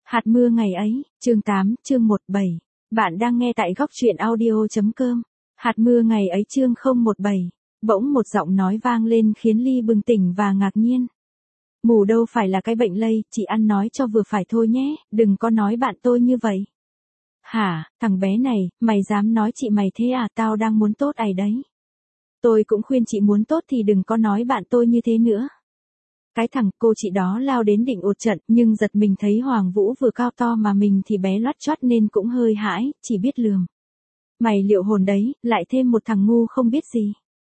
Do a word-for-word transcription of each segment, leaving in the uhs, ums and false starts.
Hạt mưa ngày ấy, chương tám, chương một bảy. Bạn đang nghe tại góc truyện audio.com. Hạt mưa ngày ấy chương không một bảy. Bỗng một giọng nói vang lên khiến Ly bừng tỉnh và ngạc nhiên. Mù đâu phải là cái bệnh lây, chị ăn nói cho vừa phải thôi nhé, đừng có nói bạn tôi như vậy. Hả, thằng bé này, mày dám nói chị mày thế à, tao đang muốn tốt ai đấy. Tôi cũng khuyên chị muốn tốt thì đừng có nói bạn tôi như thế nữa. Cái thằng cô chị đó lao đến định ụt trận, nhưng giật mình thấy Hoàng Vũ vừa cao to mà mình thì bé loắt choắt nên cũng hơi hãi, chỉ biết lườm. Mày liệu hồn đấy, lại thêm một thằng ngu không biết gì.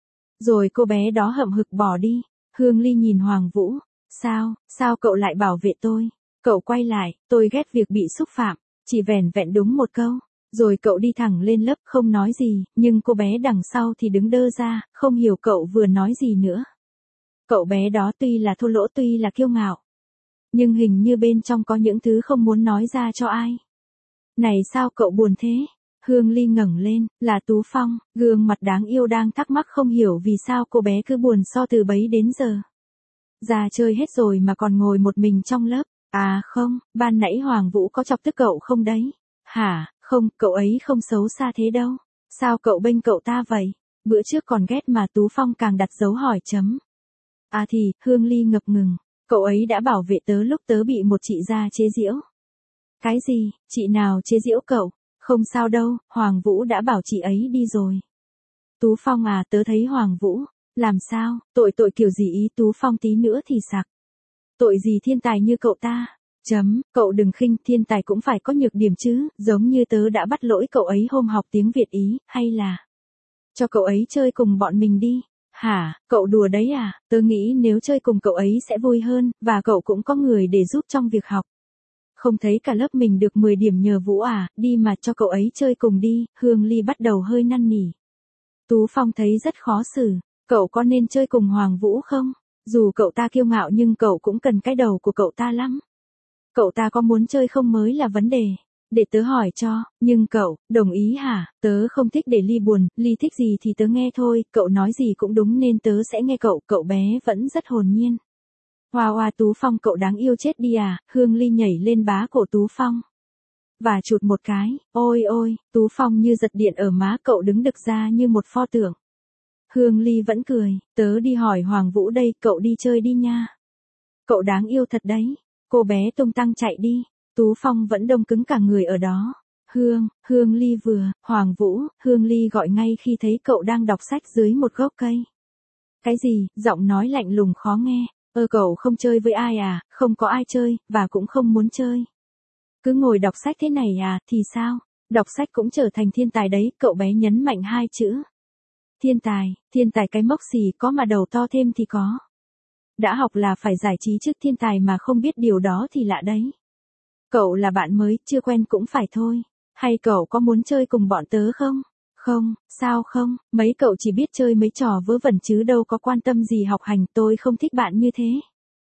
Rồi cô bé đó hậm hực bỏ đi. Hương Ly nhìn Hoàng Vũ. Sao, sao cậu lại bảo vệ tôi? Cậu quay lại, tôi ghét việc bị xúc phạm, chỉ vẻn vẹn đúng một câu. Rồi cậu đi thẳng lên lớp không nói gì, nhưng cô bé đằng sau thì đứng đơ ra, không hiểu cậu vừa nói gì nữa. Cậu bé đó tuy là thô lỗ tuy là kiêu ngạo, nhưng hình như bên trong có những thứ không muốn nói ra cho ai. Này sao cậu buồn thế? Hương Ly ngẩng lên, là Tú Phong, gương mặt đáng yêu đang thắc mắc không hiểu vì sao cô bé cứ buồn so từ bấy đến giờ. Ra chơi hết rồi mà còn ngồi một mình trong lớp. À không, ban nãy Hoàng Vũ có chọc tức cậu không đấy? Hả, không, cậu ấy không xấu xa thế đâu. Sao cậu bênh cậu ta vậy? Bữa trước còn ghét mà Tú Phong càng đặt dấu hỏi chấm. À thì, Hương Ly ngập ngừng, cậu ấy đã bảo vệ tớ lúc tớ bị một chị già chế giễu. Cái gì, chị nào chế giễu cậu? Không sao đâu, Hoàng Vũ đã bảo chị ấy đi rồi. Tú Phong à, tớ thấy Hoàng Vũ, làm sao, tội tội kiểu gì ý Tú Phong tí nữa thì sặc. Tội gì thiên tài như cậu ta? Chấm, cậu đừng khinh, thiên tài cũng phải có nhược điểm chứ, giống như tớ đã bắt lỗi cậu ấy hôm học tiếng Việt Ý, hay là cho cậu ấy chơi cùng bọn mình đi. Hả, cậu đùa đấy à, tớ nghĩ nếu chơi cùng cậu ấy sẽ vui hơn, và cậu cũng có người để giúp trong việc học. Không thấy cả lớp mình được mười điểm nhờ Vũ à, đi mà cho cậu ấy chơi cùng đi, Hương Ly bắt đầu hơi năn nỉ. Tú Phong thấy rất khó xử, cậu có nên chơi cùng Hoàng Vũ không? Dù cậu ta kiêu ngạo nhưng cậu cũng cần cái đầu của cậu ta lắm. Cậu ta có muốn chơi không mới là vấn đề. Để tớ hỏi cho, nhưng cậu, đồng ý hả? Tớ không thích để Ly buồn, Ly thích gì thì tớ nghe thôi, cậu nói gì cũng đúng nên tớ sẽ nghe cậu, cậu bé vẫn rất hồn nhiên. Hoa hoa Tú Phong cậu đáng yêu chết đi à, Hương Ly nhảy lên bá cổ Tú Phong. Và chụt một cái, ôi ôi, Tú Phong như giật điện ở má cậu đứng đực ra như một pho tượng. Hương Ly vẫn cười, tớ đi hỏi Hoàng Vũ đây, cậu đi chơi đi nha. Cậu đáng yêu thật đấy, cô bé tung tăng chạy đi. Tú Phong vẫn đông cứng cả người ở đó. Hương, Hương Ly vừa, Hoàng Vũ, Hương Ly gọi ngay khi thấy cậu đang đọc sách dưới một gốc cây. Cái gì, giọng nói lạnh lùng khó nghe, ơ cậu không chơi với ai à, không có ai chơi, và cũng không muốn chơi. Cứ ngồi đọc sách thế này à, thì sao, đọc sách cũng trở thành thiên tài đấy, cậu bé nhấn mạnh hai chữ. Thiên tài, thiên tài cái mốc gì có mà đầu to thêm thì có. Đã học là phải giải trí trước thiên tài mà không biết điều đó thì lạ đấy. Cậu là bạn mới, chưa quen cũng phải thôi. Hay cậu có muốn chơi cùng bọn tớ không? Không, sao không, mấy cậu chỉ biết chơi mấy trò vớ vẩn chứ đâu có quan tâm gì học hành, tôi không thích bạn như thế.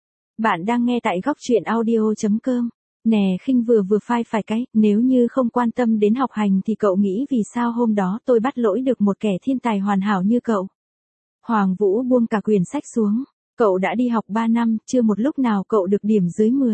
Bạn đang nghe tại góc truyện audio.com. Nè khinh vừa vừa phai phải cái, nếu như không quan tâm đến học hành thì cậu nghĩ vì sao hôm đó tôi bắt lỗi được một kẻ thiên tài hoàn hảo như cậu. Hoàng Vũ buông cả quyển sách xuống. Cậu đã đi học ba năm, chưa một lúc nào cậu được điểm dưới mười.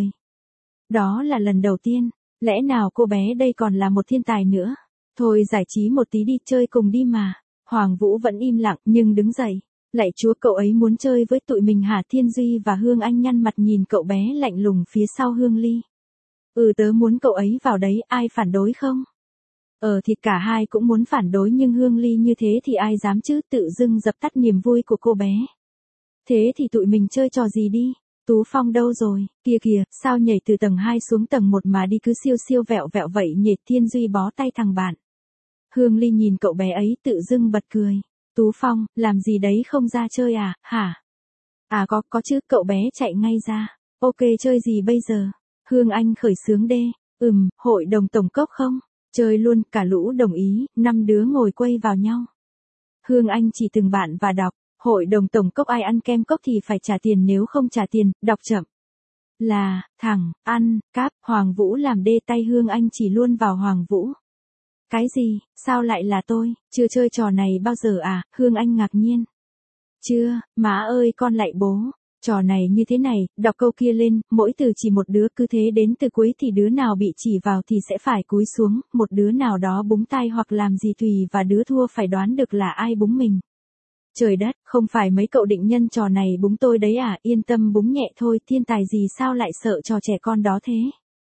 Đó là lần đầu tiên, lẽ nào cô bé đây còn là một thiên tài nữa? Thôi giải trí một tí đi, chơi cùng đi mà. Hoàng Vũ vẫn im lặng nhưng đứng dậy. Lạy chúa, cậu ấy muốn chơi với tụi mình hả? Thiên Duy và Hương Anh nhăn mặt nhìn cậu bé lạnh lùng phía sau Hương Ly. Ừ tớ muốn cậu ấy vào đấy, ai phản đối không? Ờ thì cả hai cũng muốn phản đối nhưng Hương Ly như thế thì ai dám chứ, tự dưng dập tắt niềm vui của cô bé. Thế thì tụi mình chơi trò gì đi? Tú Phong đâu rồi? Kia kìa, sao nhảy từ tầng hai xuống tầng một mà đi cứ siêu siêu vẹo vẹo vậy nhỉ? Thiên Duy bó tay thằng bạn. Hương Ly nhìn cậu bé ấy tự dưng bật cười. Tú Phong, làm gì đấy không ra chơi à, hả? À có, có chứ, cậu bé chạy ngay ra. Ok chơi gì bây giờ? Hương Anh khởi xướng đê. Ừm, hội đồng tổng cốc không? Chơi luôn, cả lũ đồng ý, năm đứa ngồi quây vào nhau. Hương Anh chỉ từng bạn và đọc. Hội đồng tổng cốc ai ăn kem cốc thì phải trả tiền, nếu không trả tiền, đọc chậm. Là, thẳng, ăn, cáp, Hoàng Vũ làm đê tay Hương Anh chỉ luôn vào Hoàng Vũ. Cái gì, sao lại là tôi, chưa chơi trò này bao giờ à, Hương Anh ngạc nhiên. Chưa, má ơi con lạy bố, Trò này như thế này, đọc câu kia lên, mỗi từ chỉ một đứa, cứ thế đến từ cuối thì đứa nào bị chỉ vào thì sẽ phải cúi xuống, một đứa nào đó búng tai hoặc làm gì tùy và đứa thua phải đoán được là ai búng mình. Trời đất, không phải mấy cậu định nhân trò này búng tôi đấy à, yên tâm búng nhẹ thôi, thiên tài gì sao lại sợ trò trẻ con đó thế.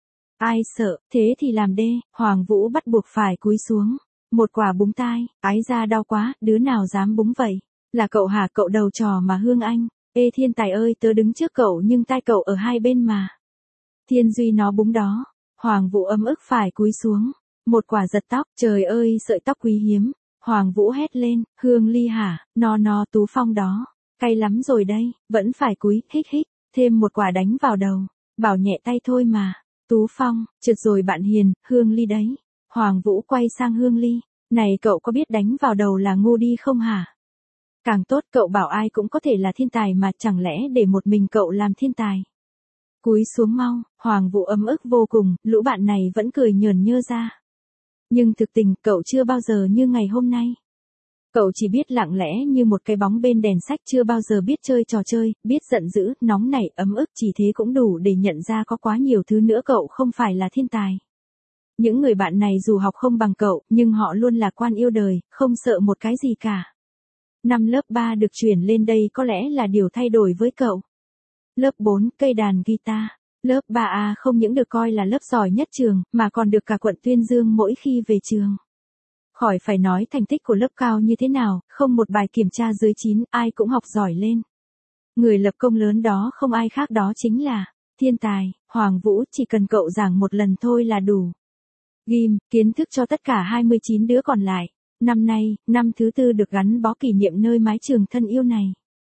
Ai sợ, thế thì làm đê, Hoàng Vũ bắt buộc phải cúi xuống. Một quả búng tai, ái ra đau quá, đứa nào dám búng vậy? Là cậu hả, cậu đầu trò mà Hương Anh. Ê thiên tài ơi, tớ đứng trước cậu nhưng tai cậu ở hai bên mà. Thiên Duy nó búng đó. Hoàng Vũ ấm ức phải cúi xuống. Một quả giật tóc, trời ơi sợi tóc quý hiếm. Hoàng Vũ hét lên, Hương Ly hả, no no Tú Phong đó. Cay lắm rồi đây, vẫn phải cúi, hích hích. Thêm một quả đánh vào đầu. Bảo nhẹ tay thôi mà. Tú Phong, trượt rồi bạn hiền, Hương Ly đấy. Hoàng Vũ quay sang Hương Ly. Này cậu có biết đánh vào đầu là ngu đi không hả? Càng tốt, cậu bảo ai cũng có thể là thiên tài mà, chẳng lẽ để một mình cậu làm thiên tài. Cúi xuống mau, Hoàng Vũ ấm ức vô cùng, lũ bạn này vẫn cười nhờn nhơ ra. Nhưng thực tình, cậu chưa bao giờ như ngày hôm nay. Cậu chỉ biết lặng lẽ như một cái bóng bên đèn sách, chưa bao giờ biết chơi trò chơi, biết giận dữ, nóng nảy, ấm ức, chỉ thế cũng đủ để nhận ra có quá nhiều thứ nữa cậu không phải là thiên tài. Những người bạn này dù học không bằng cậu, nhưng họ luôn lạc quan yêu đời, không sợ một cái gì cả. Năm lớp ba được chuyển lên đây có lẽ là điều thay đổi với cậu. Lớp bốn, cây đàn guitar. Lớp ba A không những được coi là lớp giỏi nhất trường, mà còn được cả quận tuyên dương mỗi khi về trường. Khỏi phải nói thành tích của lớp cao như thế nào, không một bài kiểm tra dưới chín, ai cũng học giỏi lên. Người lập công lớn đó không ai khác đó chính là thiên tài, Hoàng Vũ, chỉ cần cậu giảng một lần thôi là đủ. Ghim, kiến thức cho tất cả hai mươi chín đứa còn lại. Năm nay, năm thứ tư được gắn bó kỷ niệm nơi mái trường thân yêu này.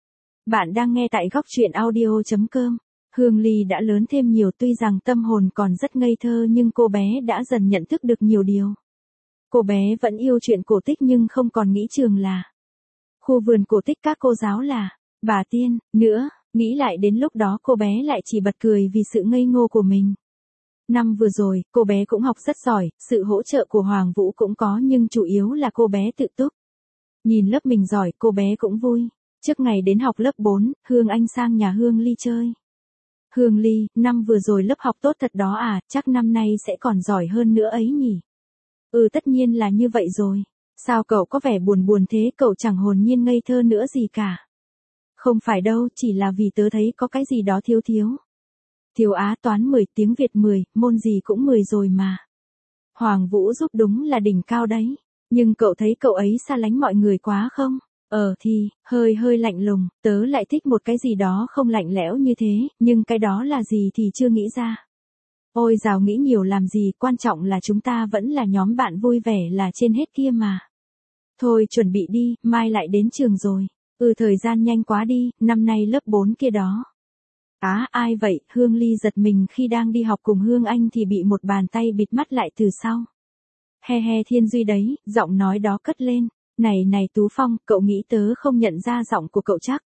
Bạn đang nghe tại góc truyện audio chấm com. Hương Ly đã lớn thêm nhiều, tuy rằng tâm hồn còn rất ngây thơ nhưng cô bé đã dần nhận thức được nhiều điều. Cô bé vẫn yêu chuyện cổ tích nhưng không còn nghĩ trường là khu vườn cổ tích, các cô giáo là bà tiên nữa, nghĩ lại đến lúc đó cô bé lại chỉ bật cười vì sự ngây ngô của mình. Năm vừa rồi, cô bé cũng học rất giỏi, sự hỗ trợ của Hoàng Vũ cũng có nhưng chủ yếu là cô bé tự túc. Nhìn lớp mình giỏi, cô bé cũng vui. Trước ngày đến học lớp bốn, Hương Anh sang nhà Hương Ly chơi. Hương Ly, năm vừa rồi lớp học tốt thật đó à, chắc năm nay sẽ còn giỏi hơn nữa ấy nhỉ? Ừ tất nhiên là như vậy rồi. Sao cậu có vẻ buồn buồn thế, cậu chẳng hồn nhiên ngây thơ nữa gì cả. Không phải đâu, chỉ là vì tớ thấy có cái gì đó thiếu thiếu. Thiếu Á toán mười, tiếng Việt mười, môn gì cũng mười rồi mà. Hoàng Vũ giúp đúng là đỉnh cao đấy. Nhưng cậu thấy cậu ấy xa lánh mọi người quá không? Ờ thì, hơi hơi lạnh lùng, tớ lại thích một cái gì đó không lạnh lẽo như thế, nhưng cái đó là gì thì chưa nghĩ ra. Ôi dào nghĩ nhiều làm gì, quan trọng là chúng ta vẫn là nhóm bạn vui vẻ là trên hết kia mà. Thôi chuẩn bị đi, mai lại đến trường rồi. Ừ thời gian nhanh quá đi, năm nay lớp bốn kia đó. Á, à, ai vậy? Hương Ly giật mình khi đang đi học cùng Hương Anh thì bị một bàn tay bịt mắt lại từ sau. He he Thiên Duy đấy, giọng nói đó cất lên. Này này Tú Phong, cậu nghĩ tớ không nhận ra giọng của cậu chắc.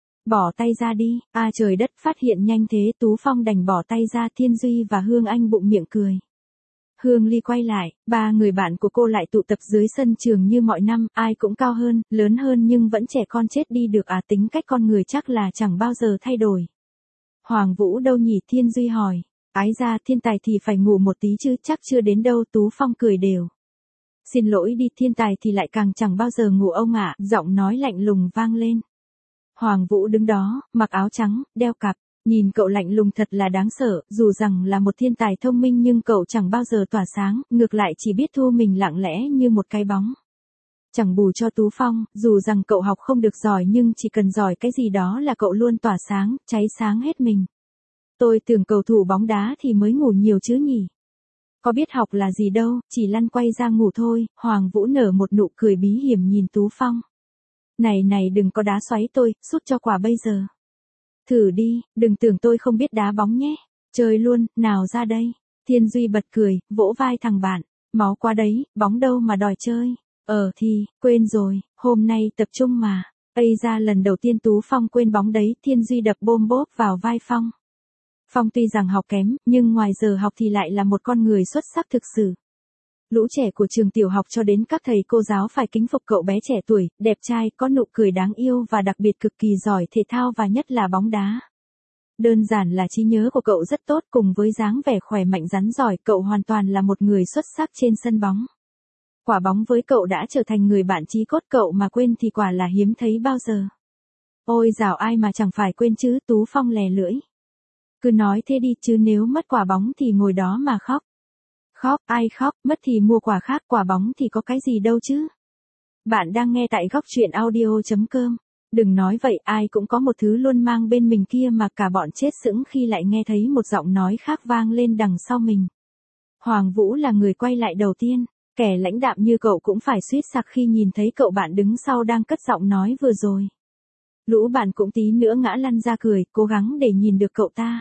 Bỏ tay ra đi, à trời đất, phát hiện nhanh thế, Tú Phong đành bỏ tay ra. Thiên Duy và Hương Anh bụng miệng cười. Hương Ly quay lại, ba người bạn của cô lại tụ tập dưới sân trường như mọi năm, ai cũng cao hơn, lớn hơn nhưng vẫn trẻ con chết đi được à, tính cách con người chắc là chẳng bao giờ thay đổi. Hoàng Vũ đâu nhỉ? Thiên Duy hỏi. Ái ra thiên tài thì phải ngủ một tí chứ, chắc chưa đến đâu. Tú Phong cười đều. Xin lỗi đi, thiên tài thì lại càng chẳng bao giờ ngủ ông ạ, giọng nói lạnh lùng vang lên. Hoàng Vũ đứng đó, mặc áo trắng, đeo cặp, nhìn cậu lạnh lùng thật là đáng sợ, dù rằng là một thiên tài thông minh nhưng cậu chẳng bao giờ tỏa sáng, ngược lại chỉ biết thu mình lặng lẽ như một cái bóng. Chẳng bù cho Tú Phong, dù rằng cậu học không được giỏi nhưng chỉ cần giỏi cái gì đó là cậu luôn tỏa sáng, cháy sáng hết mình. Tôi tưởng cầu thủ bóng đá thì mới ngủ nhiều chứ nhỉ. Có biết học là gì đâu, chỉ lăn quay ra ngủ thôi. Hoàng Vũ nở một nụ cười bí hiểm nhìn Tú Phong. Này này đừng có đá xoáy tôi, sút cho quả bây giờ. Thử đi, đừng tưởng tôi không biết đá bóng nhé. Chơi luôn, nào ra đây. Thiên Duy bật cười, vỗ vai thằng bạn. Máu quá đấy, bóng đâu mà đòi chơi. Ờ thì, quên rồi, hôm nay tập trung mà. Ây ra lần đầu tiên Tú Phong quên bóng đấy. Thiên Duy đập bôm bốp vào vai Phong. Phong tuy rằng học kém, nhưng ngoài giờ học thì lại là một con người xuất sắc thực sự. Lũ trẻ của trường tiểu học cho đến các thầy cô giáo phải kính phục cậu bé trẻ tuổi, đẹp trai, có nụ cười đáng yêu và đặc biệt cực kỳ giỏi thể thao và nhất là bóng đá. Đơn giản là trí nhớ của cậu rất tốt, cùng với dáng vẻ khỏe mạnh rắn giỏi, cậu hoàn toàn là một người xuất sắc trên sân bóng. Quả bóng với cậu đã trở thành người bạn chí cốt, cậu mà quên thì quả là hiếm thấy bao giờ. Ôi dào, ai mà chẳng phải quên chứ, Tú Phong lè lưỡi. Cứ nói thế đi chứ, nếu mất quả bóng thì ngồi đó mà khóc. Khóc, ai khóc, mất thì mua quả khác, quả bóng thì có cái gì đâu chứ. Bạn đang nghe tại góc truyện audio chấm com. Đừng nói vậy, ai cũng có một thứ luôn mang bên mình kia mà, cả bọn chết sững khi lại nghe thấy một giọng nói khác vang lên đằng sau mình. Hoàng Vũ là người quay lại đầu tiên, kẻ lãnh đạm như cậu cũng phải suýt sặc khi nhìn thấy cậu bạn đứng sau đang cất giọng nói vừa rồi. Lũ bạn cũng tí nữa ngã lăn ra cười, cố gắng để nhìn được cậu ta.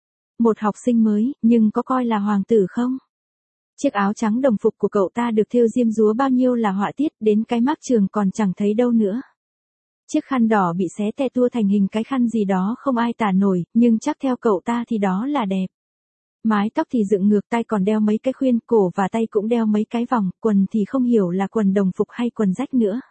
Một học sinh mới, nhưng có coi là hoàng tử không? Chiếc áo trắng đồng phục của cậu ta được thêu diêm dúa bao nhiêu là họa tiết, đến cái mác trường còn chẳng thấy đâu nữa. Chiếc khăn đỏ bị xé te tua thành hình cái khăn gì đó không ai tả nổi, nhưng chắc theo cậu ta thì đó là đẹp. Mái tóc thì dựng ngược, tay còn đeo mấy cái khuyên, cổ và tay cũng đeo mấy cái vòng, quần thì không hiểu là quần đồng phục hay quần rách nữa.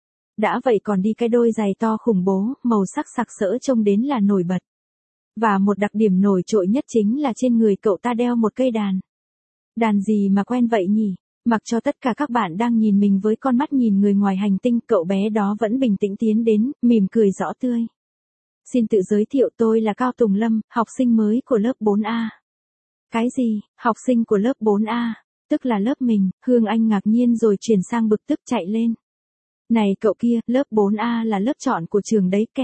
Đã vậy còn đi cái đôi giày to khủng bố, màu sắc sặc sỡ trông đến là nổi bật. Và một đặc điểm nổi trội nhất chính là trên người cậu ta đeo một cây đàn. Đàn gì mà quen vậy nhỉ? Mặc cho tất cả các bạn đang nhìn mình với con mắt nhìn người ngoài hành tinh, cậu bé đó vẫn bình tĩnh tiến đến, mỉm cười rõ tươi. Xin tự giới thiệu, tôi là Cao Tùng Lâm, học sinh mới của lớp bốn A. Cái gì, học sinh của lớp bốn A, tức là lớp mình? Hương Anh ngạc nhiên rồi chuyển sang bực tức chạy lên. Này cậu kia, lớp bốn A là lớp chọn của trường đấy kẻ.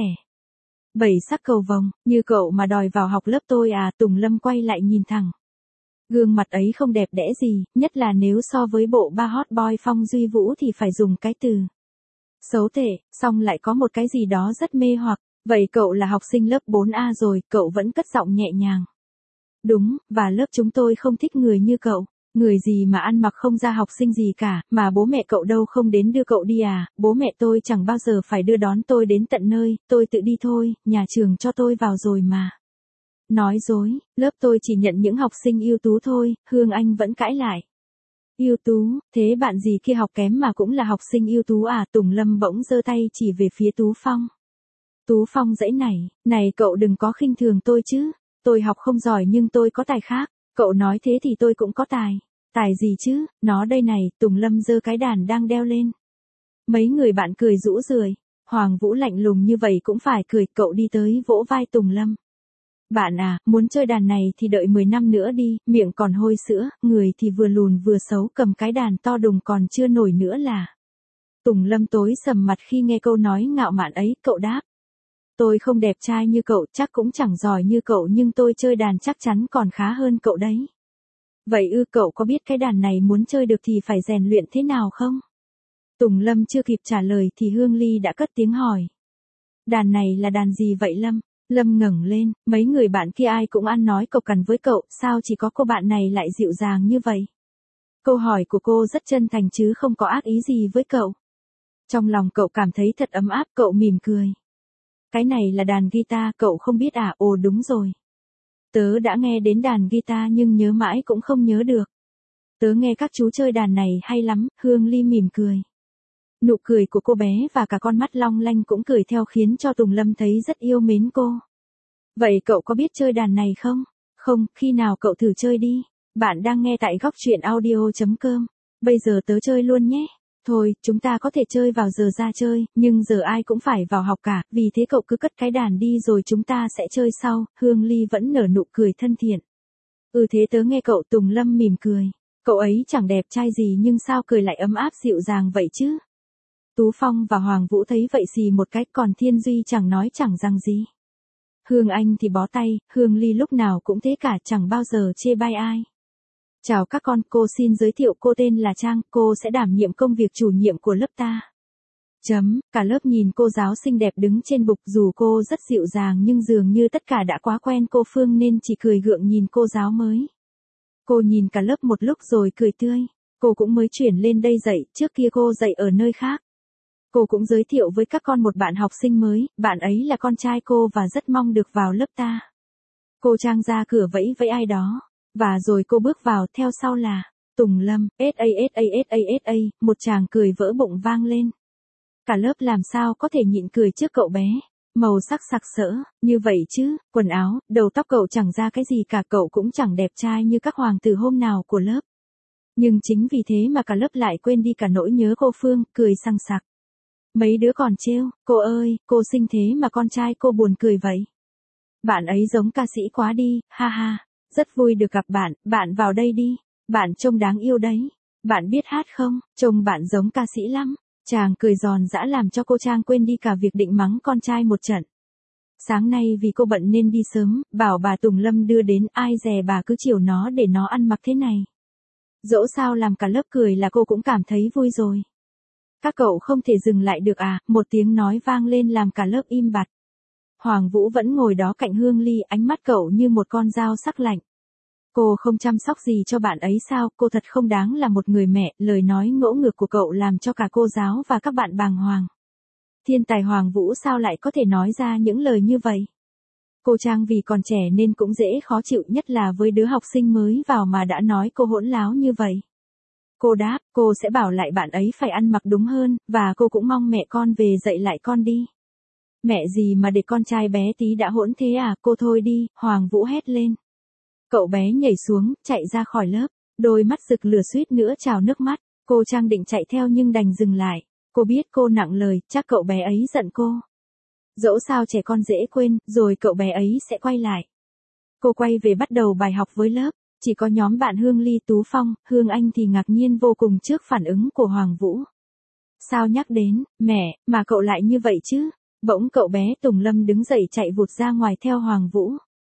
Bảy sắc cầu vồng, như cậu mà đòi vào học lớp tôi à? Tùng Lâm quay lại nhìn thẳng. Gương mặt ấy không đẹp đẽ gì, nhất là nếu so với bộ ba hot boy Phong Duy Vũ thì phải dùng cái từ xấu tệ, song lại có một cái gì đó rất mê hoặc. Vậy cậu là học sinh lớp bốn A rồi, cậu vẫn cất giọng nhẹ nhàng. Đúng, và lớp chúng tôi không thích người như cậu. Người gì mà ăn mặc không ra học sinh gì cả, mà bố mẹ cậu đâu không đến đưa cậu đi à? Bố mẹ tôi chẳng bao giờ phải đưa đón tôi đến tận nơi, tôi tự đi thôi, nhà trường cho tôi vào rồi mà. Nói dối, lớp tôi chỉ nhận những học sinh ưu tú thôi, Hương Anh vẫn cãi lại. Ưu tú, thế bạn gì kia học kém mà cũng là học sinh ưu tú à? Tùng Lâm bỗng giơ tay chỉ về phía Tú Phong. Tú Phong giãy nảy, này cậu đừng có khinh thường tôi chứ, tôi học không giỏi nhưng tôi có tài khác, cậu nói thế thì tôi cũng có tài. Tài gì chứ, nó đây này, Tùng Lâm giơ cái đàn đang đeo lên. Mấy người bạn cười rũ rượi, Hoàng Vũ lạnh lùng như vậy cũng phải cười, cậu đi tới vỗ vai Tùng Lâm. Bạn à, muốn chơi đàn này thì đợi mười năm nữa đi, miệng còn hôi sữa, người thì vừa lùn vừa xấu, cầm cái đàn to đùng còn chưa nổi nữa là. Tùng Lâm tối sầm mặt khi nghe câu nói ngạo mạn ấy, cậu đáp. Tôi không đẹp trai như cậu, chắc cũng chẳng giỏi như cậu, nhưng tôi chơi đàn chắc chắn còn khá hơn cậu đấy. Vậy ư, cậu có biết cái đàn này muốn chơi được thì phải rèn luyện thế nào không? Tùng Lâm chưa kịp trả lời thì Hương Ly đã cất tiếng hỏi. Đàn này là đàn gì vậy Lâm? Lâm ngẩng lên, mấy người bạn kia ai cũng ăn nói cộc cằn với cậu, sao chỉ có cô bạn này lại dịu dàng như vậy? Câu hỏi của cô rất chân thành chứ không có ác ý gì với cậu. Trong lòng cậu cảm thấy thật ấm áp, cậu mỉm cười. Cái này là đàn guitar, cậu không biết à? Ồ đúng rồi. Tớ đã nghe đến đàn guitar nhưng nhớ mãi cũng không nhớ được. Tớ nghe các chú chơi đàn này hay lắm, Hương Ly mỉm cười. Nụ cười của cô bé và cả con mắt long lanh cũng cười theo khiến cho Tùng Lâm thấy rất yêu mến cô. Vậy cậu có biết chơi đàn này không? Không, khi nào cậu thử chơi đi. Bạn đang nghe tại góc truyện audio chấm com. Bây giờ tớ chơi luôn nhé. Thôi, chúng ta có thể chơi vào giờ ra chơi, nhưng giờ ai cũng phải vào học cả, vì thế cậu cứ cất cái đàn đi rồi chúng ta sẽ chơi sau. Hương Ly vẫn nở nụ cười thân thiện. Ừ thế tớ nghe cậu. Tùng Lâm mỉm cười. Cậu ấy chẳng đẹp trai gì nhưng sao cười lại ấm áp dịu dàng vậy chứ? Tú Phong và Hoàng Vũ thấy vậy xì một cái, còn Thiên Duy chẳng nói chẳng rằng gì. Hương Anh thì bó tay, Hương Ly lúc nào cũng thế cả, chẳng bao giờ chê bai ai. Chào các con, cô xin giới thiệu, cô tên là Trang, cô sẽ đảm nhiệm công việc chủ nhiệm của lớp ta. Chấm, cả lớp nhìn cô giáo xinh đẹp đứng trên bục, dù cô rất dịu dàng nhưng dường như tất cả đã quá quen cô Phương nên chỉ cười gượng nhìn cô giáo mới. Cô nhìn cả lớp một lúc rồi cười tươi. Cô cũng mới chuyển lên đây dạy, trước kia cô dạy ở nơi khác. Cô cũng giới thiệu với các con một bạn học sinh mới, bạn ấy là con trai cô và rất mong được vào lớp ta. Cô Trang ra cửa vẫy vẫy ai đó, và rồi cô bước vào, theo sau là Tùng Lâm, ét a ét a ét a ét a, một tràng cười vỡ bụng vang lên. Cả lớp làm sao có thể nhịn cười trước cậu bé, màu sắc sặc sỡ, như vậy chứ, quần áo, đầu tóc cậu chẳng ra cái gì cả, cậu cũng chẳng đẹp trai như các hoàng tử hôm nào của lớp. Nhưng chính vì thế mà cả lớp lại quên đi cả nỗi nhớ cô Phương, cười sằng sặc. Mấy đứa còn trêu, cô ơi, cô xinh thế mà con trai cô buồn cười vậy. Bạn ấy giống ca sĩ quá đi, ha ha, rất vui được gặp bạn, bạn vào đây đi, bạn trông đáng yêu đấy. Bạn biết hát không, trông bạn giống ca sĩ lắm. Chàng cười giòn giã làm cho cô Trang quên đi cả việc định mắng con trai một trận. Sáng nay vì cô bận nên đi sớm, bảo bà Tùng Lâm đưa đến, ai dè bà cứ chiều nó để nó ăn mặc thế này. Dẫu sao làm cả lớp cười là cô cũng cảm thấy vui rồi. Các cậu không thể dừng lại được à, một tiếng nói vang lên làm cả lớp im bặt. Hoàng Vũ vẫn ngồi đó cạnh Hương Ly, ánh mắt cậu như một con dao sắc lạnh. Cô không chăm sóc gì cho bạn ấy sao, cô thật không đáng là một người mẹ, lời nói ngỗ ngược của cậu làm cho cả cô giáo và các bạn bàng hoàng. Thiên tài Hoàng Vũ sao lại có thể nói ra những lời như vậy? Cô Trang vì còn trẻ nên cũng dễ khó chịu, nhất là với đứa học sinh mới vào mà đã nói cô hỗn láo như vậy. Cô đáp, cô sẽ bảo lại bạn ấy phải ăn mặc đúng hơn, và cô cũng mong mẹ con về dạy lại con đi. Mẹ gì mà để con trai bé tí đã hỗn thế à, cô thôi đi, Hoàng Vũ hét lên. Cậu bé nhảy xuống, chạy ra khỏi lớp, đôi mắt rực lửa suýt nữa trào nước mắt, cô Trang định chạy theo nhưng đành dừng lại, cô biết cô nặng lời, chắc cậu bé ấy giận cô. Dẫu sao trẻ con dễ quên, rồi cậu bé ấy sẽ quay lại. Cô quay về bắt đầu bài học với lớp, chỉ có nhóm bạn Hương Ly Tú Phong, Hương Anh thì ngạc nhiên vô cùng trước phản ứng của Hoàng Vũ. Sao nhắc đến, mẹ, mà cậu lại như vậy chứ? Bỗng cậu bé Tùng Lâm đứng dậy chạy vụt ra ngoài theo Hoàng Vũ.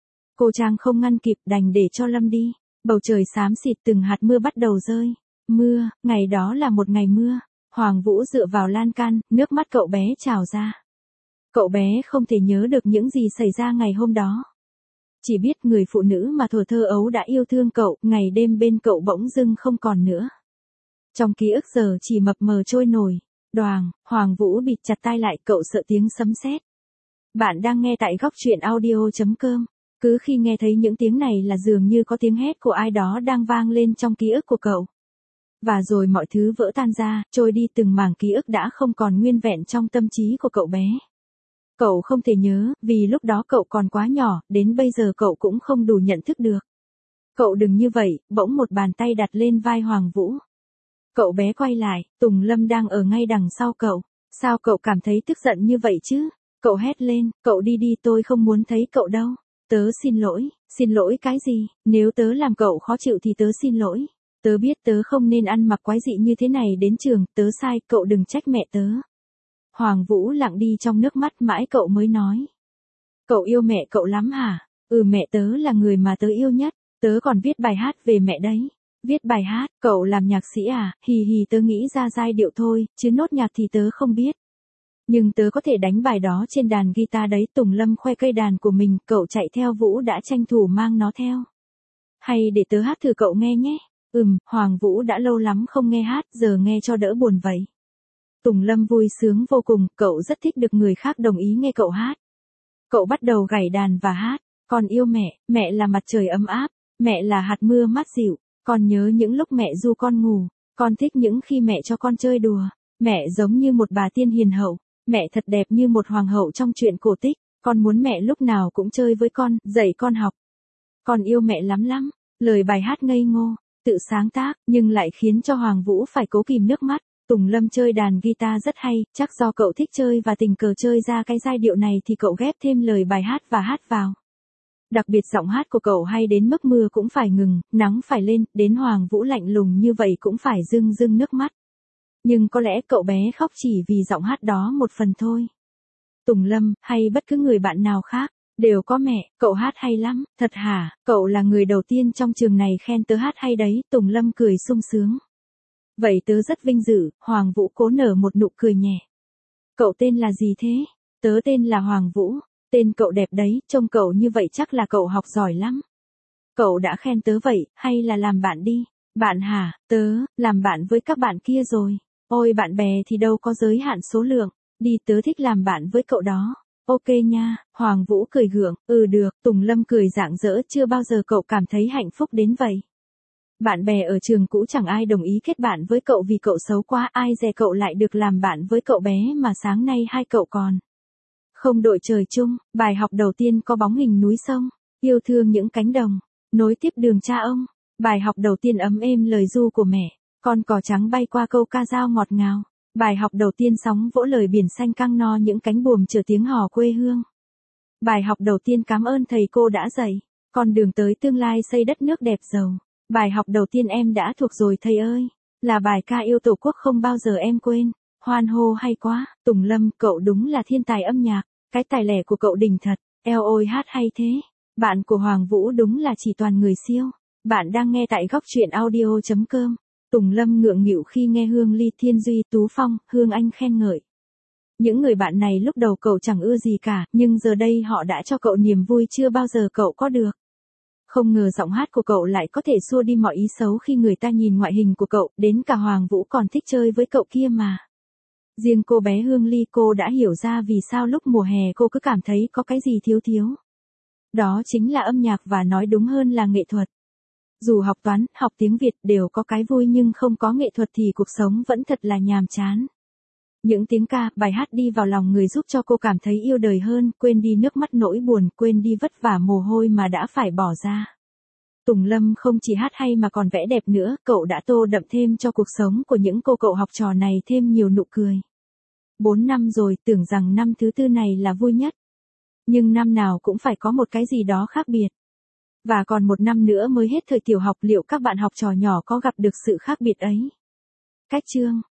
Cô Trang không ngăn kịp, đành để cho Lâm đi. Bầu trời xám xịt, từng hạt mưa bắt đầu rơi. Mưa, ngày đó là một ngày mưa. Hoàng Vũ dựa vào lan can, nước mắt cậu bé trào ra. Cậu bé không thể nhớ được những gì xảy ra ngày hôm đó. Chỉ biết người phụ nữ mà thuở thơ ấu đã yêu thương cậu, ngày đêm bên cậu bỗng dưng không còn nữa. Trong ký ức giờ chỉ mập mờ trôi nổi. Đoàng, Hoàng Vũ bịt chặt tai lại, cậu sợ tiếng sấm sét. Bạn đang nghe tại góc truyện audio chấm com. Cứ khi nghe thấy những tiếng này là dường như có tiếng hét của ai đó đang vang lên trong ký ức của cậu. Và rồi mọi thứ vỡ tan ra, trôi đi, từng mảng ký ức đã không còn nguyên vẹn trong tâm trí của cậu bé. Cậu không thể nhớ, vì lúc đó cậu còn quá nhỏ, đến bây giờ cậu cũng không đủ nhận thức được. Cậu đừng như vậy, bỗng một bàn tay đặt lên vai Hoàng Vũ. Cậu bé quay lại, Tùng Lâm đang ở ngay đằng sau cậu. Sao cậu cảm thấy tức giận như vậy chứ? Cậu hét lên, cậu đi đi, tôi không muốn thấy cậu đâu. Tớ xin lỗi, xin lỗi cái gì, nếu tớ làm cậu khó chịu thì tớ xin lỗi. Tớ biết tớ không nên ăn mặc quái dị như thế này đến trường, tớ sai, cậu đừng trách mẹ tớ. Hoàng Vũ lặng đi trong nước mắt, mãi cậu mới nói. Cậu yêu mẹ cậu lắm hả? Ừ, mẹ tớ là người mà tớ yêu nhất, tớ còn viết bài hát về mẹ đấy. Viết bài hát, cậu làm nhạc sĩ à, hì hì, tớ nghĩ ra giai điệu thôi, chứ nốt nhạc thì tớ không biết. Nhưng tớ có thể đánh bài đó trên đàn guitar đấy. Tùng Lâm khoe cây đàn của mình, cậu chạy theo Vũ đã tranh thủ mang nó theo. Hay để tớ hát thử cậu nghe nhé. Ừm, Hoàng Vũ đã lâu lắm không nghe hát, giờ nghe cho đỡ buồn vậy. Tùng Lâm vui sướng vô cùng, cậu rất thích được người khác đồng ý nghe cậu hát. Cậu bắt đầu gảy đàn và hát. Con yêu mẹ, mẹ là mặt trời ấm áp, mẹ là hạt mưa mát dịu, con nhớ những lúc mẹ ru con ngủ, con thích những khi mẹ cho con chơi đùa, mẹ giống như một bà tiên hiền hậu, mẹ thật đẹp như một hoàng hậu trong truyện cổ tích, con muốn mẹ lúc nào cũng chơi với con, dạy con học. Con yêu mẹ lắm lắm. Lời bài hát ngây ngô, tự sáng tác, nhưng lại khiến cho Hoàng Vũ phải cố kìm nước mắt. Tùng Lâm chơi đàn guitar rất hay, chắc do cậu thích chơi và tình cờ chơi ra cái giai điệu này thì cậu ghép thêm lời bài hát và hát vào. Đặc biệt giọng hát của cậu hay đến mức mưa cũng phải ngừng, nắng phải lên, đến Hoàng Vũ lạnh lùng như vậy cũng phải rưng rưng nước mắt. Nhưng có lẽ cậu bé khóc chỉ vì giọng hát đó một phần thôi. Tùng Lâm, hay bất cứ người bạn nào khác, đều có mẹ, cậu hát hay lắm, thật hả, cậu là người đầu tiên trong trường này khen tớ hát hay đấy. Tùng Lâm cười sung sướng. Vậy tớ rất vinh dự. Hoàng Vũ cố nở một nụ cười nhẹ. Cậu tên là gì thế? Tớ tên là Hoàng Vũ. Tên cậu đẹp đấy, trông cậu như vậy chắc là cậu học giỏi lắm. Cậu đã khen tớ vậy, hay là làm bạn đi? Bạn hả? Tớ, làm bạn với các bạn kia rồi. Ôi, bạn bè thì đâu có giới hạn số lượng. Đi, tớ thích làm bạn với cậu đó. Ok nha. Hoàng Vũ cười gượng. Ừ được. Tùng Lâm cười rạng rỡ. Chưa bao giờ cậu cảm thấy hạnh phúc đến vậy. Bạn bè ở trường cũ chẳng ai đồng ý kết bạn với cậu vì cậu xấu quá, ai dè cậu lại được làm bạn với cậu bé mà sáng nay hai cậu còn Không đội trời chung, bài học đầu tiên có bóng hình núi sông, yêu thương những cánh đồng, nối tiếp đường cha ông. Bài học đầu tiên ấm êm lời ru của mẹ, con cò trắng bay qua câu ca dao ngọt ngào. Bài học đầu tiên sóng vỗ lời biển xanh căng no những cánh buồm chở tiếng hò quê hương. Bài học đầu tiên cảm ơn thầy cô đã dạy, con đường tới tương lai xây đất nước đẹp giàu. Bài học đầu tiên em đã thuộc rồi thầy ơi, là bài ca yêu tổ quốc không bao giờ em quên. Hoan hô hay quá, Tùng Lâm, cậu đúng là thiên tài âm nhạc, cái tài lẻ của cậu đỉnh thật, eo ôi hát hay thế. Bạn của Hoàng Vũ đúng là chỉ toàn người siêu. Bạn đang nghe tại góc truyện audio chấm com. Tùng Lâm ngượng nghịu khi nghe Hương Ly, Thiên Duy, Tú Phong, Hương Anh khen ngợi. Những người bạn này lúc đầu cậu chẳng ưa gì cả, nhưng giờ đây họ đã cho cậu niềm vui chưa bao giờ cậu có được. Không ngờ giọng hát của cậu lại có thể xua đi mọi ý xấu khi người ta nhìn ngoại hình của cậu, đến cả Hoàng Vũ còn thích chơi với cậu kia mà. Riêng cô bé Hương Ly, cô đã hiểu ra vì sao lúc mùa hè cô cứ cảm thấy có cái gì thiếu thiếu. Đó chính là âm nhạc, và nói đúng hơn là nghệ thuật. Dù học toán, học tiếng Việt đều có cái vui, nhưng không có nghệ thuật thì cuộc sống vẫn thật là nhàm chán. Những tiếng ca, bài hát đi vào lòng người giúp cho cô cảm thấy yêu đời hơn, quên đi nước mắt nỗi buồn, quên đi vất vả mồ hôi mà đã phải bỏ ra. Tùng Lâm không chỉ hát hay mà còn vẽ đẹp nữa, cậu đã tô đậm thêm cho cuộc sống của những cô cậu học trò này thêm nhiều nụ cười. Bốn năm rồi, tưởng rằng năm thứ tư này là vui nhất. Nhưng năm nào cũng phải có một cái gì đó khác biệt. Và còn một năm nữa mới hết thời tiểu học, liệu các bạn học trò nhỏ có gặp được sự khác biệt ấy? Cách chương